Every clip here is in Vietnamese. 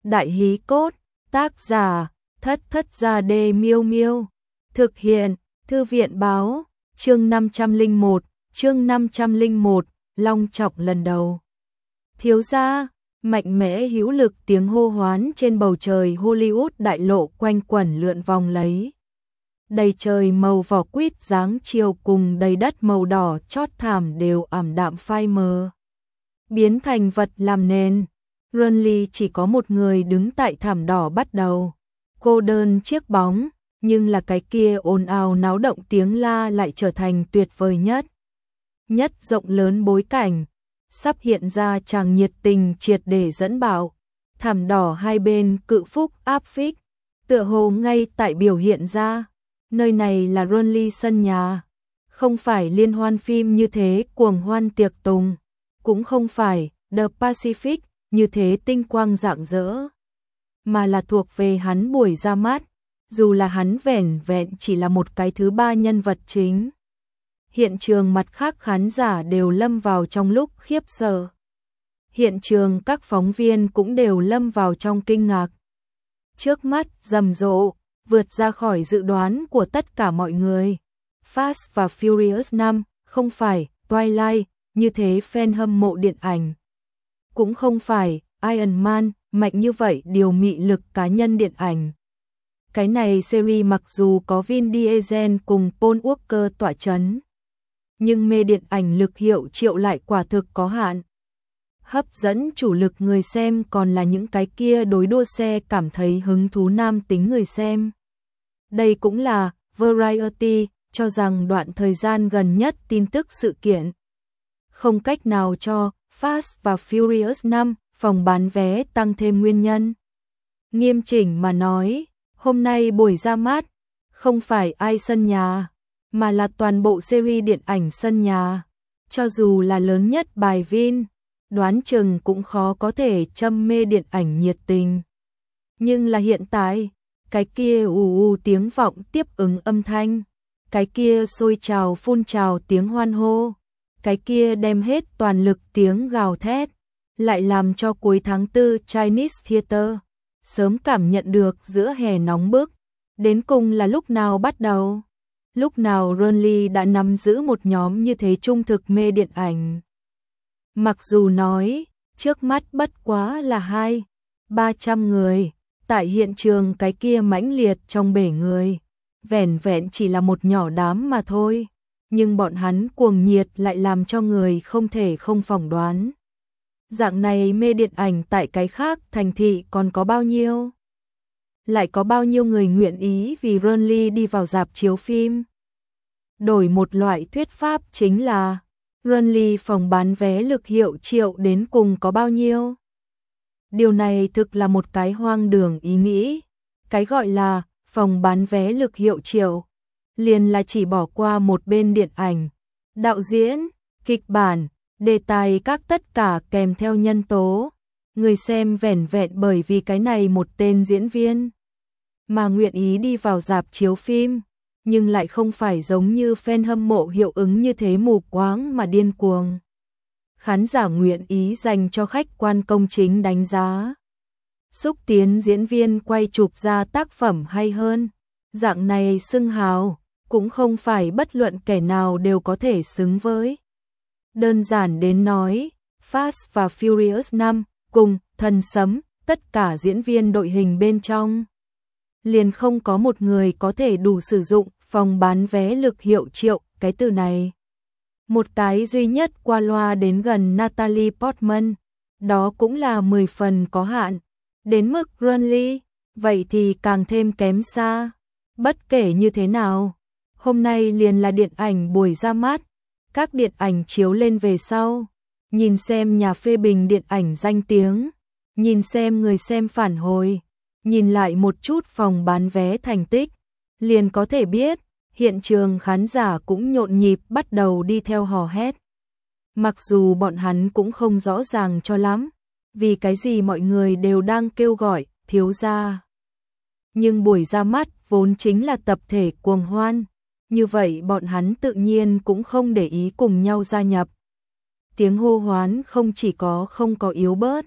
Đại hí cốt, tác giả, Thất Thất Gia Đê Miêu Miêu. Thực hiện, Thư viện báo, chương 501, long trọng lần đầu. Thiếu gia, mạnh mẽ hữu lực tiếng hô hoán trên bầu trời Hollywood đại lộ quanh quẩn lượn vòng lấy. Đầy trời màu vỏ quýt dáng chiều cùng đầy đất màu đỏ chót thảm đều ảm đạm phai mờ, biến thành vật làm nền. Renly chỉ có một người đứng tại thảm đỏ bắt đầu, cô đơn chiếc bóng, nhưng là cái kia ồn ào náo động tiếng la lại trở thành tuyệt vời nhất rộng lớn bối cảnh, sắp hiện ra chàng nhiệt tình triệt để dẫn bạo. Thảm đỏ hai bên cự phúc áp phích, tựa hồ ngay tại biểu hiện ra, nơi này là Renly sân nhà, không phải liên hoan phim như thế cuồng hoan tiệc tùng, cũng không phải The Pacific như thế tinh quang rạng rỡ, mà là thuộc về hắn buổi ra mắt, dù là hắn vẻn vẹn chỉ là một cái thứ ba nhân vật chính. Hiện trường mặt khác khán giả đều lâm vào trong lúc khiếp sợ. Hiện trường các phóng viên cũng đều lâm vào trong kinh ngạc. Trước mắt rầm rộ, vượt ra khỏi dự đoán của tất cả mọi người. Fast và Furious 5 không phải Twilight như thế fan hâm mộ điện ảnh. Cũng không phải Iron Man mạnh như vậy điều mị lực cá nhân điện ảnh. Cái này series mặc dù có Vin Diesel cùng Paul Walker tọa chấn, nhưng mê điện ảnh lực hiệu triệu lại quả thực có hạn. Hấp dẫn chủ lực người xem còn là những cái kia đối đua xe cảm thấy hứng thú nam tính người xem. Đây cũng là Variety cho rằng đoạn thời gian gần nhất tin tức sự kiện không cách nào cho Fast và Furious 5 phòng bán vé tăng thêm nguyên nhân. Nghiêm chỉnh mà nói, hôm nay buổi ra mắt không phải ai sân nhà, mà là toàn bộ series điện ảnh sân nhà. Cho dù là lớn nhất bài Vin, đoán chừng cũng khó có thể châm mê điện ảnh nhiệt tình. Nhưng là hiện tại, cái kia ù tiếng vọng tiếp ứng âm thanh, cái kia sôi trào phun trào tiếng hoan hô, cái kia đem hết toàn lực tiếng gào thét, lại làm cho cuối tháng 4 Chinese Theater sớm cảm nhận được giữa hè nóng bức. Đến cùng là lúc nào bắt đầu? Lúc nào Renly đã nắm giữ một nhóm như thế trung thực mê điện ảnh? Mặc dù nói, trước mắt bất quá là 200-300 người, tại hiện trường cái kia mãnh liệt trong bể người, vẻn vẹn chỉ là một nhỏ đám mà thôi, nhưng bọn hắn cuồng nhiệt lại làm cho người không thể không phỏng đoán. Dạng này mê điện ảnh tại cái khác thành thị còn có bao nhiêu? Lại có bao nhiêu người nguyện ý vì Renly đi vào rạp chiếu phim? Đổi một loại thuyết pháp chính là Renly phòng bán vé lực hiệu triệu đến cùng có bao nhiêu? Điều này thực là một cái hoang đường ý nghĩ. Cái gọi là phòng bán vé lực hiệu triệu liền là chỉ bỏ qua một bên điện ảnh, đạo diễn, kịch bản, đề tài các tất cả kèm theo nhân tố. Người xem vẻn vẹn bởi vì cái này một tên diễn viên mà nguyện ý đi vào rạp chiếu phim, nhưng lại không phải giống như fan hâm mộ hiệu ứng như thế mù quáng mà điên cuồng. Khán giả nguyện ý dành cho khách quan công chính đánh giá, xúc tiến diễn viên quay chụp ra tác phẩm hay hơn. Dạng này xưng hào cũng không phải bất luận kẻ nào đều có thể xứng với. Đơn giản đến nói, Fast và Furious 5 cùng Thần Sấm, tất cả diễn viên đội hình bên trong liền không có một người có thể đủ sử dụng phòng bán vé lực hiệu triệu cái từ này. Một cái duy nhất qua loa đến gần Natalie Portman, đó cũng là 10 phần có hạn. Đến mức Renly, vậy thì càng thêm kém xa. Bất kể như thế nào, hôm nay liền là điện ảnh buổi ra mắt. Các điện ảnh chiếu lên về sau, nhìn xem nhà phê bình điện ảnh danh tiếng, nhìn xem người xem phản hồi, nhìn lại một chút phòng bán vé thành tích, liền có thể biết, hiện trường khán giả cũng nhộn nhịp bắt đầu đi theo hò hét. Mặc dù bọn hắn cũng không rõ ràng cho lắm, vì cái gì mọi người đều đang kêu gọi thiếu gia. Nhưng buổi ra mắt vốn chính là tập thể cuồng hoan, như vậy bọn hắn tự nhiên cũng không để ý cùng nhau gia nhập. Tiếng hô hoán không chỉ có không có yếu bớt,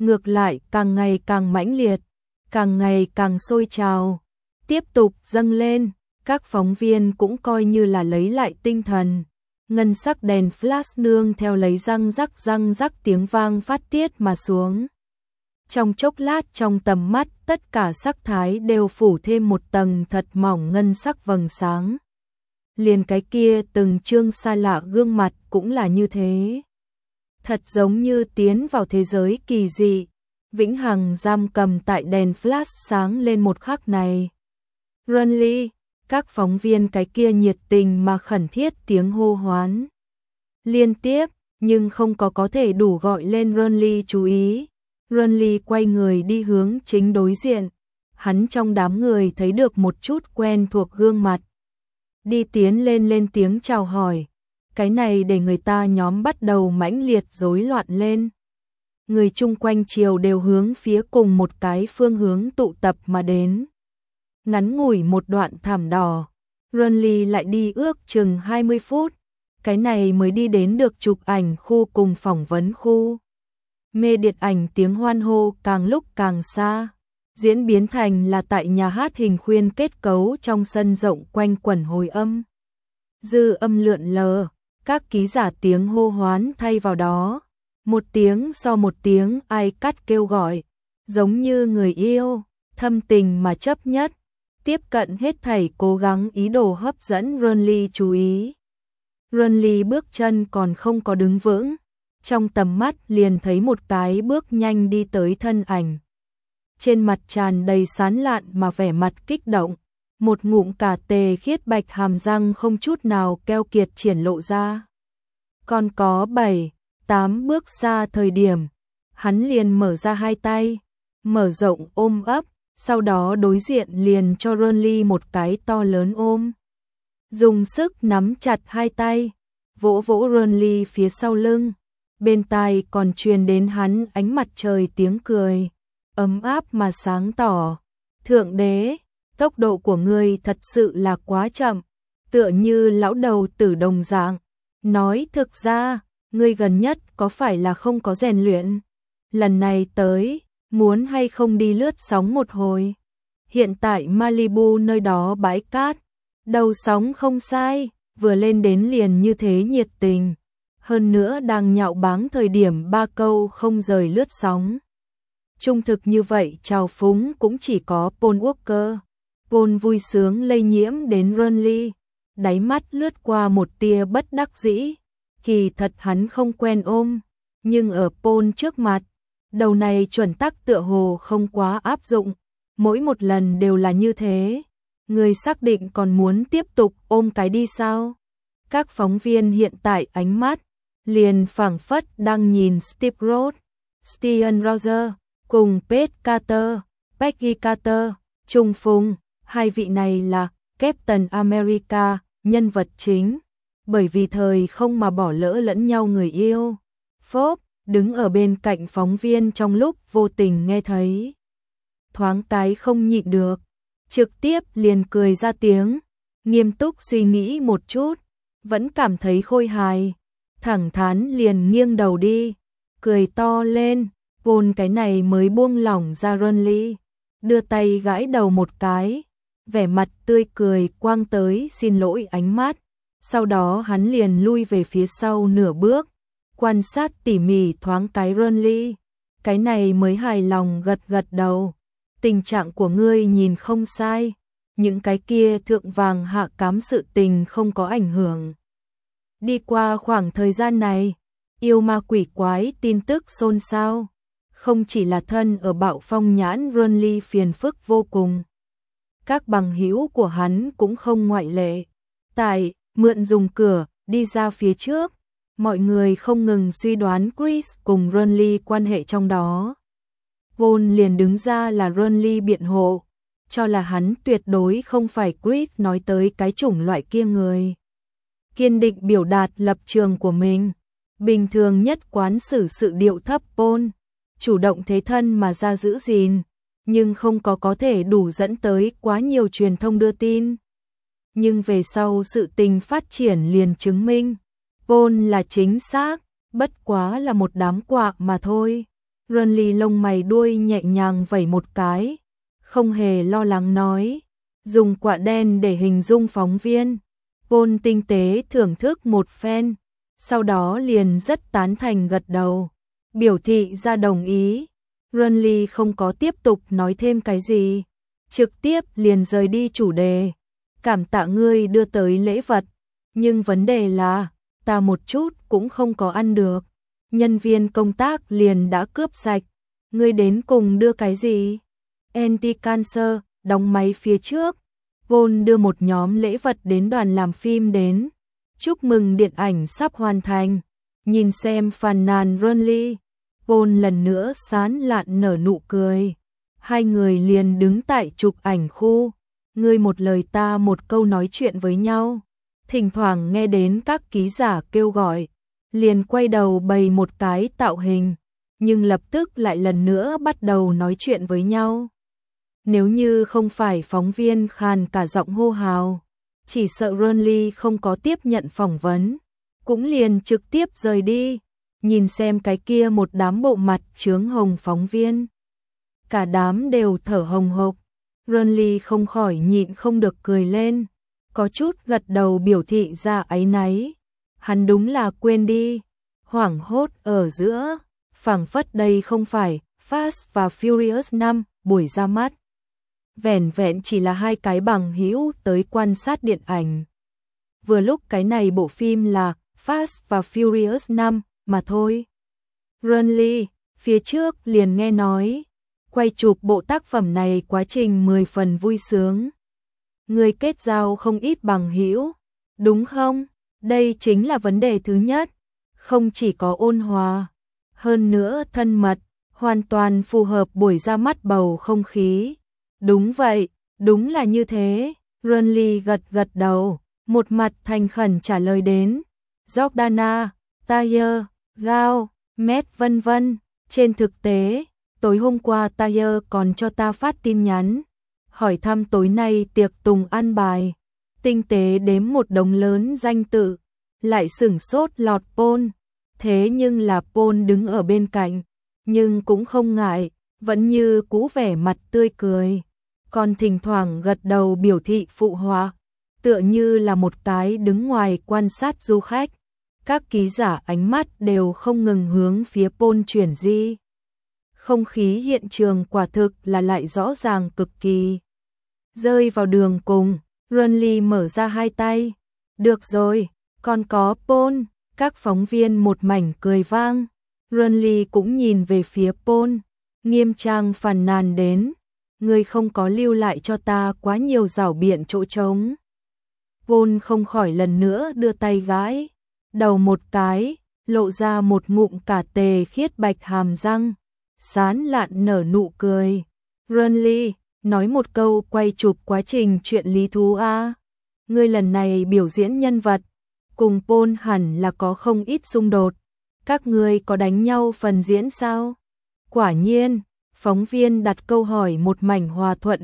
ngược lại càng ngày càng mãnh liệt, càng ngày càng sôi trào, tiếp tục dâng lên. Các phóng viên cũng coi như là lấy lại tinh thần. Ngân sắc đèn flash nương theo lấy răng rắc tiếng vang phát tiết mà xuống. Trong chốc lát trong tầm mắt tất cả sắc thái đều phủ thêm một tầng thật mỏng ngân sắc vầng sáng. Liền cái kia từng trương xa lạ gương mặt cũng là như thế. Thật giống như tiến vào thế giới kỳ dị, vĩnh hằng giam cầm tại đèn flash sáng lên một khắc này. Runly, các phóng viên cái kia nhiệt tình mà khẩn thiết tiếng hô hoán liên tiếp, nhưng không có thể đủ gọi lên Runly chú ý. Runly quay người đi hướng chính đối diện, hắn trong đám người thấy được một chút quen thuộc gương mặt. Đi tiến lên tiếng chào hỏi, cái này để người ta nhóm bắt đầu mãnh liệt rối loạn lên. Người chung quanh chiều đều hướng phía cùng một cái phương hướng tụ tập mà đến. Ngắn ngủi một đoạn thảm đỏ, Runly lại đi ước chừng 20 phút, cái này mới đi đến được chụp ảnh khu cùng phỏng vấn khu. Mê điện ảnh tiếng hoan hô càng lúc càng xa, diễn biến thành là tại nhà hát hình khuyên kết cấu trong sân rộng quanh quẩn hồi âm. Dư âm lượn lờ, các ký giả tiếng hô hoán thay vào đó. Một tiếng so một tiếng ai cắt kêu gọi, giống như người yêu, thâm tình mà chấp nhất, tiếp cận hết thảy cố gắng ý đồ hấp dẫn Runly chú ý. Runly bước chân còn không có đứng vững, trong tầm mắt liền thấy một cái bước nhanh đi tới thân ảnh. Trên mặt tràn đầy sán lạn mà vẻ mặt kích động, một ngụm cà tề khiết bạch hàm răng không chút nào keo kiệt triển lộ ra. Còn có 7-8 bước xa thời điểm, hắn liền mở ra hai tay, mở rộng ôm ấp, sau đó đối diện liền cho Runly một cái to lớn ôm. Dùng sức nắm chặt hai tay, vỗ vỗ Runly phía sau lưng, bên tai còn truyền đến hắn ánh mặt trời tiếng cười, ấm áp mà sáng tỏ. Thượng đế, tốc độ của ngươi thật sự là quá chậm, tựa như lão đầu tử đồng dạng. Nói thực ra, ngươi gần nhất có phải là không có rèn luyện? Lần này tới, muốn hay không đi lướt sóng một hồi? Hiện tại Malibu nơi đó bãi cát, đầu sóng không sai, vừa lên đến liền như thế nhiệt tình. Hơn nữa đang nhạo báng thời điểm 3 câu không rời lướt sóng. Trung thực như vậy trào phúng cũng chỉ có Paul Walker. Paul vui sướng lây nhiễm đến Runly, đáy mắt lướt qua một tia bất đắc dĩ. Kỳ thật hắn không quen ôm, nhưng ở Paul trước mặt, đầu này chuẩn tắc tựa hồ không quá áp dụng, mỗi một lần đều là như thế. Người xác định còn muốn tiếp tục ôm cái đi sao? Các phóng viên hiện tại ánh mắt liền phảng phất đang nhìn Steve Rhodes, Steven Rogers cùng Pete Carter, Peggy Carter, Trung Phùng, hai vị này là Captain America, nhân vật chính, bởi vì thời không mà bỏ lỡ lẫn nhau người yêu. Forbes đứng ở bên cạnh phóng viên trong lúc vô tình nghe thấy, thoáng cái không nhịn được, trực tiếp liền cười ra tiếng, nghiêm túc suy nghĩ một chút, vẫn cảm thấy khôi hài, thẳng thắn liền nghiêng đầu đi, cười to lên. Paul cái này mới buông lỏng ra Runly, đưa tay gãi đầu một cái, vẻ mặt tươi cười quang tới xin lỗi ánh mắt, sau đó hắn liền lui về phía sau nửa bước, quan sát tỉ mỉ thoáng cái Runly, cái này mới hài lòng gật gật đầu. Tình trạng của ngươi nhìn không sai, những cái kia thượng vàng hạ cám sự tình không có ảnh hưởng. Đi qua khoảng thời gian này, yêu ma quỷ quái tin tức xôn xao, không chỉ là thân ở Bạo Phong nhãn Runly phiền phức vô cùng. Các bằng hữu của hắn cũng không ngoại lệ. Tại mượn dùng cửa đi ra phía trước, mọi người không ngừng suy đoán Chris cùng Runly quan hệ trong đó. Paul liền đứng ra là Runly biện hộ, cho là hắn tuyệt đối không phải Chris nói tới cái chủng loại kia người. Kiên định biểu đạt lập trường của mình, bình thường nhất quán xử sự điệu thấp Paul, chủ động thế thân mà ra giữ gìn, nhưng không có thể đủ dẫn tới quá nhiều truyền thông đưa tin. Nhưng về sau sự tình phát triển liền chứng minh, Paul là chính xác, bất quá là một đám quạ mà thôi. Renly lông mày đuôi nhẹ nhàng vẩy một cái, không hề lo lắng nói, dùng quạ đen để hình dung phóng viên. Paul tinh tế thưởng thức một phen, sau đó liền rất tán thành gật đầu, biểu thị ra đồng ý. Renly không có tiếp tục nói thêm cái gì, trực tiếp liền rời đi chủ đề. Cảm tạ ngươi đưa tới lễ vật, nhưng vấn đề là, ta một chút cũng không có ăn được. Nhân viên công tác liền đã cướp sạch, ngươi đến cùng đưa cái gì? Anti-cancer, đóng máy phía trước. Paul đưa một nhóm lễ vật đến đoàn làm phim đến. Chúc mừng điện ảnh sắp hoàn thành. Nhìn xem phàn nàn Renly, Paul lần nữa sán lạn nở nụ cười. Hai người liền đứng tại chụp ảnh khu, ngươi một lời ta một câu nói chuyện với nhau. Thỉnh thoảng nghe đến các ký giả kêu gọi, liền quay đầu bày một cái tạo hình, nhưng lập tức lại lần nữa bắt đầu nói chuyện với nhau. Nếu như không phải phóng viên khàn cả giọng hô hào, chỉ sợ Renly không có tiếp nhận phỏng vấn, cũng liền trực tiếp rời đi. Nhìn xem cái kia một đám bộ mặt chướng hồng phóng viên, cả đám đều thở hồng hộc. Renly không khỏi nhịn không được cười lên, có chút gật đầu biểu thị ra áy náy. Hắn đúng là quên đi, hoảng hốt ở giữa, phảng phất đây không phải Fast và Furious 5 buổi ra mắt. Vẻn vẹn chỉ là hai cái bằng hữu tới quan sát điện ảnh. Vừa lúc cái này bộ phim là Fast và Furious 5 mà thôi. Renly, phía trước liền nghe nói, quay chụp bộ tác phẩm này quá trình 10 phần vui sướng. Người kết giao không ít bằng hữu, đúng không? Đây chính là vấn đề thứ nhất, không chỉ có ôn hòa, hơn nữa thân mật, hoàn toàn phù hợp buổi ra mắt bầu không khí. Đúng vậy, đúng là như thế. Renly gật gật đầu, một mặt thành khẩn trả lời đến. Jordana, Tyler, Gao, Matt vân vân. Trên thực tế, tối hôm qua Tyler còn cho ta phát tin nhắn, hỏi thăm tối nay tiệc tùng ăn bài. Tinh tế đếm một đống lớn danh tự, lại sửng sốt lọt Paul. Thế nhưng là Paul đứng ở bên cạnh, nhưng cũng không ngại, vẫn như cũ vẻ mặt tươi cười, còn thỉnh thoảng gật đầu biểu thị phụ họa, tựa như là một cái đứng ngoài quan sát du khách. Các ký giả ánh mắt đều không ngừng hướng phía Paul chuyển di. Không khí hiện trường quả thực là lại rõ ràng cực kỳ. Rơi vào đường cùng, Renly mở ra hai tay. Được rồi, còn có Paul. Các phóng viên một mảnh cười vang. Renly cũng nhìn về phía Paul, nghiêm trang phàn nàn đến, ngươi không có lưu lại cho ta quá nhiều rảo biện chỗ trống. Paul không khỏi lần nữa đưa tay gãi đầu một cái, lộ ra một ngụm cả tề khiết bạch hàm răng, sán lạn nở nụ cười. Renly, nói một câu quay chụp quá trình chuyện lý thú a. Ngươi lần này biểu diễn nhân vật, cùng Paul hẳn là có không ít xung đột. Các ngươi có đánh nhau phần diễn sao? Quả nhiên, phóng viên đặt câu hỏi một mảnh hòa thuận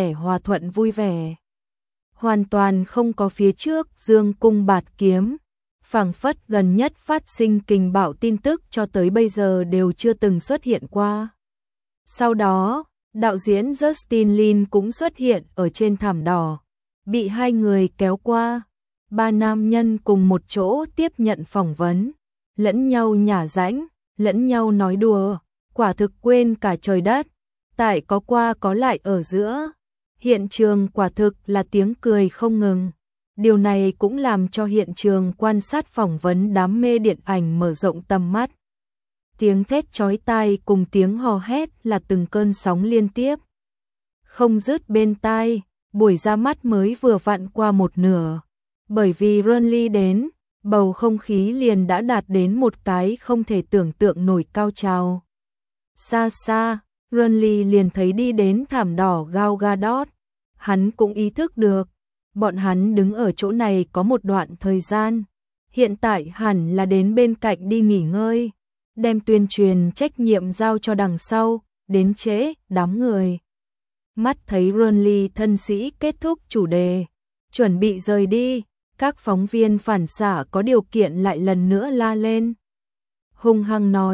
vui vẻ. Hoàn toàn không có phía trước dương cung bạt kiếm, phảng phất gần nhất phát sinh kình bạo tin tức cho tới bây giờ đều chưa từng xuất hiện qua. Sau đó, đạo diễn Justin Lin cũng xuất hiện ở trên thảm đỏ, bị hai người kéo qua. Ba nam nhân cùng một chỗ tiếp nhận phỏng vấn, lẫn nhau nhả rãnh, lẫn nhau nói đùa, quả thực quên cả trời đất, tại có qua có lại ở giữa. Hiện trường quả thực là tiếng cười không ngừng. Điều này cũng làm cho hiện trường quan sát phỏng vấn đám mê điện ảnh mở rộng tầm mắt. Tiếng thét chói tai cùng tiếng hò hét là từng cơn sóng liên tiếp, không dứt bên tai. Buổi ra mắt mới vừa vặn qua một nửa, bởi vì Renly đến, bầu không khí liền đã đạt đến một cái không thể tưởng tượng nổi cao trào. Xa xa, Renly liền thấy đi đến thảm đỏ Gal Gadot. Hắn cũng ý thức được, bọn hắn đứng ở chỗ này có một đoạn thời gian, hiện tại hẳn là đến bên cạnh đi nghỉ ngơi, đem tuyên truyền trách nhiệm giao cho đằng sau, đến trễ, đám người. Mắt thấy Renly thân sĩ kết thúc chủ đề, chuẩn bị rời đi, các phóng viên phản xạ có điều kiện lại lần nữa la lên. Hung hăng nói,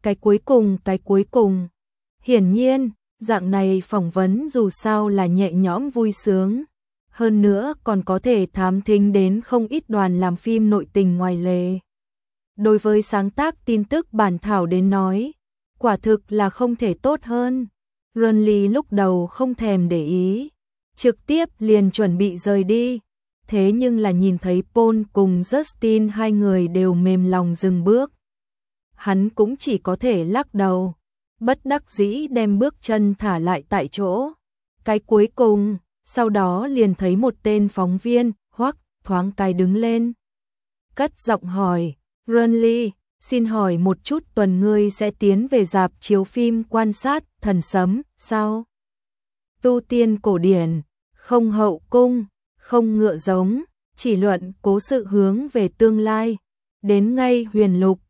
cái cuối cùng. Hiển nhiên, dạng này phỏng vấn dù sao là nhẹ nhõm vui sướng. Hơn nữa còn có thể thám thính đến không ít đoàn làm phim nội tình ngoài lề. Đối với sáng tác tin tức bản thảo đến nói, quả thực là không thể tốt hơn. Renly lúc đầu không thèm để ý, trực tiếp liền chuẩn bị rời đi. Thế nhưng là nhìn thấy Paul cùng Justin hai người đều mềm lòng dừng bước. Hắn cũng chỉ có thể lắc đầu, bất đắc dĩ đem bước chân thả lại tại chỗ. Cái cuối cùng, sau đó liền thấy một tên phóng viên, hoắc thoáng cái đứng lên. Cất giọng hỏi, Renly, xin hỏi một chút tuần ngươi sẽ tiến về rạp chiếu phim quan sát Thần Sấm, sao? Tu tiên cổ điển, không hậu cung, không ngựa giống, chỉ luận cố sự hướng về tương lai. Đến ngay huyền lục,